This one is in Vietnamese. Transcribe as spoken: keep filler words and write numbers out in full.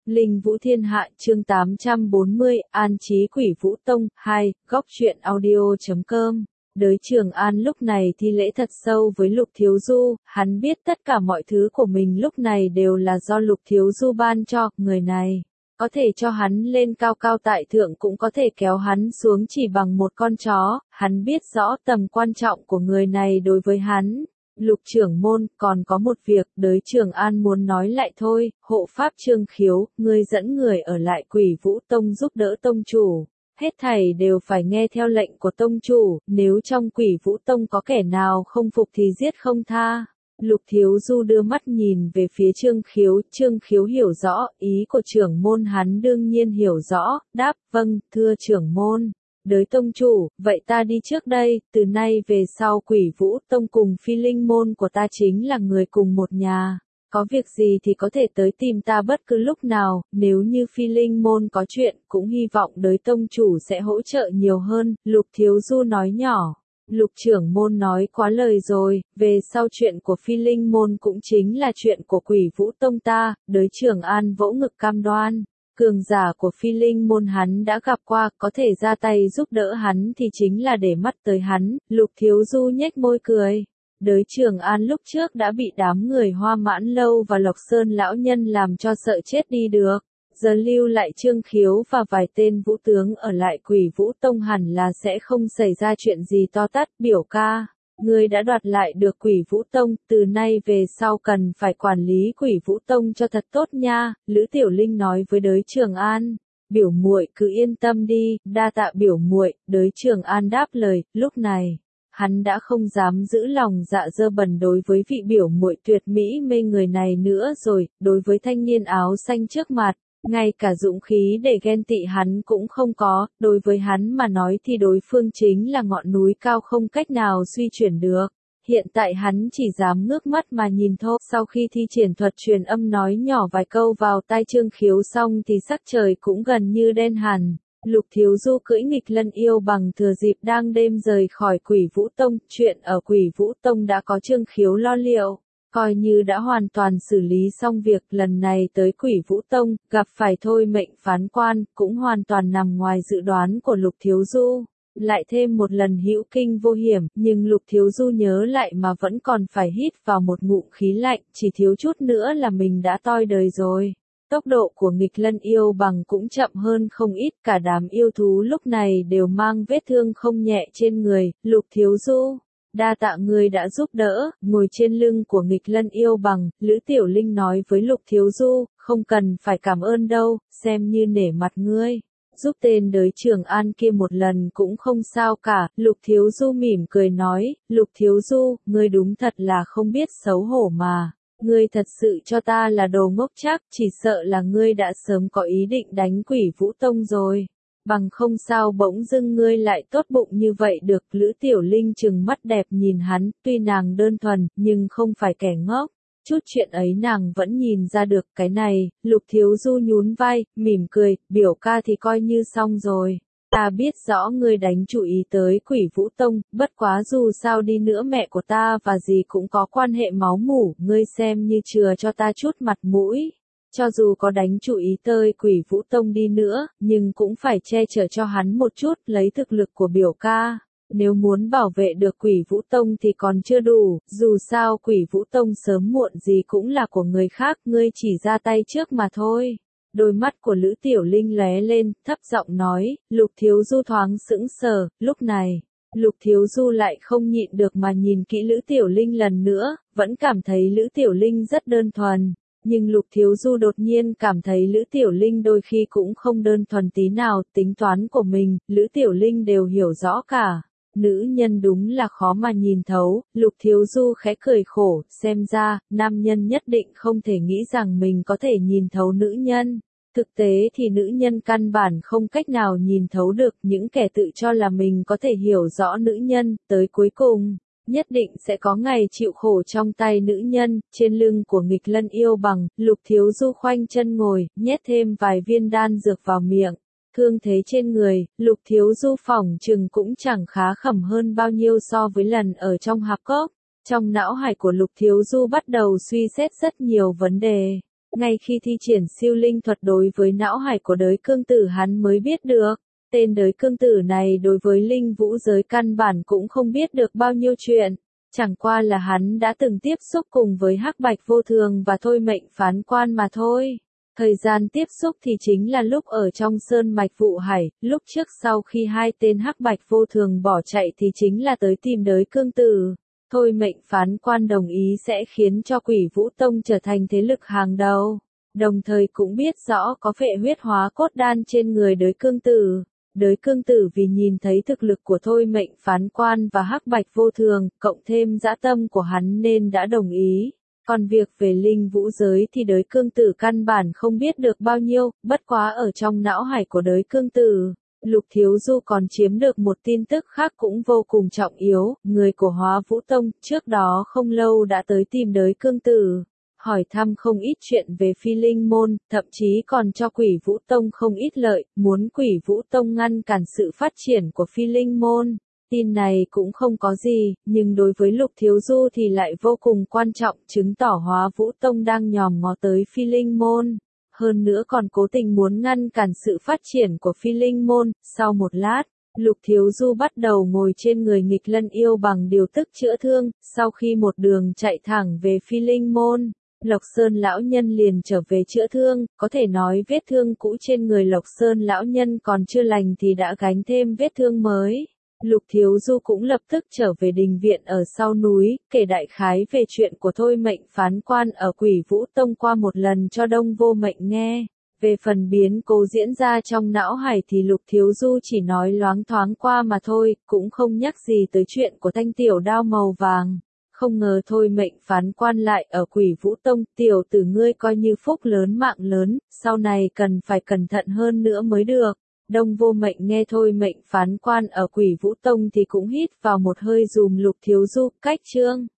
Linh Vũ Thiên Hạ chương tám trăm bốn mươi, An Chí Quỷ Vũ Tông, hai, góc truyện audio.com. Đới Trường An lúc này thi lễ thật sâu với Lục Thiếu Du, hắn biết tất cả mọi thứ của mình lúc này đều là do Lục Thiếu Du ban cho, người này có thể cho hắn lên cao cao tại thượng cũng có thể kéo hắn xuống chỉ bằng một con chó, hắn biết rõ tầm quan trọng của người này đối với hắn. Lục trưởng môn, còn có một việc, Đới Trường An muốn nói lại thôi, hộ pháp Trương Khiếu, ngươi dẫn người ở lại Quỷ Vũ Tông giúp đỡ tông chủ. Hết thảy đều phải nghe theo lệnh của tông chủ, nếu trong Quỷ Vũ Tông có kẻ nào không phục thì giết không tha. Lục Thiếu Du đưa mắt nhìn về phía Trương Khiếu, Trương Khiếu hiểu rõ, ý của trưởng môn hắn đương nhiên hiểu rõ, đáp, vâng, thưa trưởng môn. Đới tông chủ, vậy ta đi trước đây, từ nay về sau Quỷ Vũ Tông cùng Phi Linh môn của ta chính là người cùng một nhà. Có việc gì thì có thể tới tìm ta bất cứ lúc nào, nếu như Phi Linh môn có chuyện, cũng hy vọng đới tông chủ sẽ hỗ trợ nhiều hơn, Lục Thiếu Du nói nhỏ. Lục trưởng môn nói quá lời rồi, về sau chuyện của Phi Linh môn cũng chính là chuyện của Quỷ Vũ Tông ta, Đới Trường An vỗ ngực cam đoan. Cường giả của Phi Linh môn hắn đã gặp qua, có thể ra tay giúp đỡ hắn thì chính là để mắt tới hắn, Lục Thiếu Du nhếch môi cười. Đới Trường An lúc trước đã bị đám người Hoa Mãn Lâu và Lộc Sơn lão nhân làm cho sợ chết đi được. Giờ lưu lại Trương Khiếu và vài tên vũ tướng ở lại Quỷ Vũ Tông hẳn là sẽ không xảy ra chuyện gì to tát. Biểu ca, ngươi đã đoạt lại được Quỷ Vũ Tông, từ nay về sau cần phải quản lý Quỷ Vũ Tông cho thật tốt nha, Lữ Tiểu Linh nói với Đới Trường An. Biểu muội cứ yên tâm đi, đa tạ biểu muội, Đới Trường An đáp lời. Lúc này hắn đã không dám giữ lòng dạ dơ bẩn đối với vị biểu muội tuyệt mỹ mê người này nữa rồi, đối với thanh niên áo xanh trước mặt, ngay cả dũng khí để ghen tị hắn cũng không có, đối với hắn mà nói thì đối phương chính là ngọn núi cao không cách nào suy chuyển được. Hiện tại hắn chỉ dám ngước mắt mà nhìn thôi, sau khi thi triển thuật truyền âm nói nhỏ vài câu vào tai Trương Khiếu xong thì sắc trời cũng gần như đen hẳn. Lục Thiếu Du cưỡi nghịch lân yêu bằng thừa dịp đang đêm rời khỏi Quỷ Vũ Tông, chuyện ở Quỷ Vũ Tông đã có Trương Khiếu lo liệu, coi như đã hoàn toàn xử lý xong việc. Lần này tới Quỷ Vũ Tông, gặp phải thôi mệnh phán quan, cũng hoàn toàn nằm ngoài dự đoán của Lục Thiếu Du. Lại thêm một lần hữu kinh vô hiểm, nhưng Lục Thiếu Du nhớ lại mà vẫn còn phải hít vào một ngụm khí lạnh, chỉ thiếu chút nữa là mình đã toi đời rồi. Tốc độ của nghịch lân yêu bằng cũng chậm hơn không ít, cả đám yêu thú lúc này đều mang vết thương không nhẹ trên người. Lục Thiếu Du, đa tạ ngươi đã giúp đỡ. Ngồi trên lưng của nghịch lân yêu bằng, Lữ Tiểu Linh nói với Lục Thiếu Du, không cần phải cảm ơn đâu, xem như nể mặt ngươi. Giúp tên Đới Trường An kia một lần cũng không sao cả, Lục Thiếu Du mỉm cười nói, Lục Thiếu Du, ngươi đúng thật là không biết xấu hổ mà. Ngươi thật sự cho ta là đồ ngốc chắc, chỉ sợ là ngươi đã sớm có ý định đánh Quỷ Vũ Tông rồi. Bằng không sao bỗng dưng ngươi lại tốt bụng như vậy được. Lữ Tiểu Linh trừng mắt đẹp nhìn hắn, tuy nàng đơn thuần, nhưng không phải kẻ ngốc. Chút chuyện ấy nàng vẫn nhìn ra được. Cái này, Lục Thiếu Du nhún vai, mỉm cười, biểu ca thì coi như xong rồi. Ta biết rõ ngươi đánh chủ ý tới Quỷ Vũ Tông, bất quá dù sao đi nữa mẹ của ta và dì cũng có quan hệ máu mủ, ngươi xem như chừa cho ta chút mặt mũi. Cho dù có đánh chủ ý tới Quỷ Vũ Tông đi nữa, nhưng cũng phải che chở cho hắn một chút, lấy thực lực của biểu ca. Nếu muốn bảo vệ được Quỷ Vũ Tông thì còn chưa đủ, dù sao Quỷ Vũ Tông sớm muộn gì cũng là của người khác, ngươi chỉ ra tay trước mà thôi. Đôi mắt của Lữ Tiểu Linh lóe lên, thấp giọng nói, Lục Thiếu Du thoáng sững sờ. Lúc này, Lục Thiếu Du lại không nhịn được mà nhìn kỹ Lữ Tiểu Linh lần nữa, vẫn cảm thấy Lữ Tiểu Linh rất đơn thuần. Nhưng Lục Thiếu Du đột nhiên cảm thấy Lữ Tiểu Linh đôi khi cũng không đơn thuần tí nào, tính toán của mình, Lữ Tiểu Linh đều hiểu rõ cả. Nữ nhân đúng là khó mà nhìn thấu. Lục Thiếu Du khẽ cười khổ, xem ra, nam nhân nhất định không thể nghĩ rằng mình có thể nhìn thấu nữ nhân. Thực tế thì nữ nhân căn bản không cách nào nhìn thấu được. Những kẻ tự cho là mình có thể hiểu rõ nữ nhân, tới cuối cùng, nhất định sẽ có ngày chịu khổ trong tay nữ nhân. Trên lưng của nghịch lân yêu bằng, Lục Thiếu Du khoanh chân ngồi, nhét thêm vài viên đan dược vào miệng. Thương thế trên người, Lục Thiếu Du phỏng chừng cũng chẳng khá khẩm hơn bao nhiêu so với lần ở trong hạp cốc. Trong não hải của Lục Thiếu Du bắt đầu suy xét rất nhiều vấn đề. Ngay khi thi triển siêu linh thuật đối với não hải của đới cương tử hắn mới biết được, tên đới cương tử này đối với linh vũ giới căn bản cũng không biết được bao nhiêu chuyện. Chẳng qua là hắn đã từng tiếp xúc cùng với hắc bạch vô thường và thôi mệnh phán quan mà thôi. Thời gian tiếp xúc thì chính là lúc ở trong sơn mạch vụ hải, lúc trước sau khi hai tên hắc bạch vô thường bỏ chạy thì chính là tới tìm đới cương tử. Thôi mệnh phán quan đồng ý sẽ khiến cho Quỷ Vũ Tông trở thành thế lực hàng đầu. Đồng thời cũng biết rõ có phệ huyết hóa cốt đan trên người đới cương tử. Đới cương tử vì nhìn thấy thực lực của thôi mệnh phán quan và hắc bạch vô thường, cộng thêm dã tâm của hắn nên đã đồng ý. Còn việc về linh vũ giới thì đới cương tử căn bản không biết được bao nhiêu, bất quá ở trong não hải của đới cương tử. Lục Thiếu Du còn chiếm được một tin tức khác cũng vô cùng trọng yếu, người của Hóa Vũ Tông trước đó không lâu đã tới tìm đới cương tử, hỏi thăm không ít chuyện về Phi Linh Môn, thậm chí còn cho Quỷ Vũ Tông không ít lợi, muốn Quỷ Vũ Tông ngăn cản sự phát triển của Phi Linh Môn. Tin này cũng không có gì, nhưng đối với Lục Thiếu Du thì lại vô cùng quan trọng, chứng tỏ Hóa Vũ Tông đang nhòm ngó tới Phi Linh Môn. Hơn nữa còn cố tình muốn ngăn cản sự phát triển của Phi Linh Môn. Sau một lát, Lục Thiếu Du bắt đầu ngồi trên người nghịch lân yêu bằng điều tức chữa thương, sau khi một đường chạy thẳng về Phi Linh Môn. Lộc Sơn lão nhân liền trở về chữa thương, có thể nói vết thương cũ trên người Lộc Sơn lão nhân còn chưa lành thì đã gánh thêm vết thương mới. Lục Thiếu Du cũng lập tức trở về đình viện ở sau núi, kể đại khái về chuyện của thôi mệnh phán quan ở Quỷ Vũ Tông qua một lần cho Đông Vô Mệnh nghe. Về phần biến cố diễn ra trong não hải thì Lục Thiếu Du chỉ nói loáng thoáng qua mà thôi, cũng không nhắc gì tới chuyện của thanh tiểu đao màu vàng. Không ngờ thôi mệnh phán quan lại ở Quỷ Vũ Tông, tiểu tử ngươi coi như phúc lớn mạng lớn, sau này cần phải cẩn thận hơn nữa mới được. Đông Vô Mệnh nghe thôi mệnh phán quan ở Quỷ Vũ Tông thì cũng hít vào một hơi dùm Lục Thiếu Du, cách chương.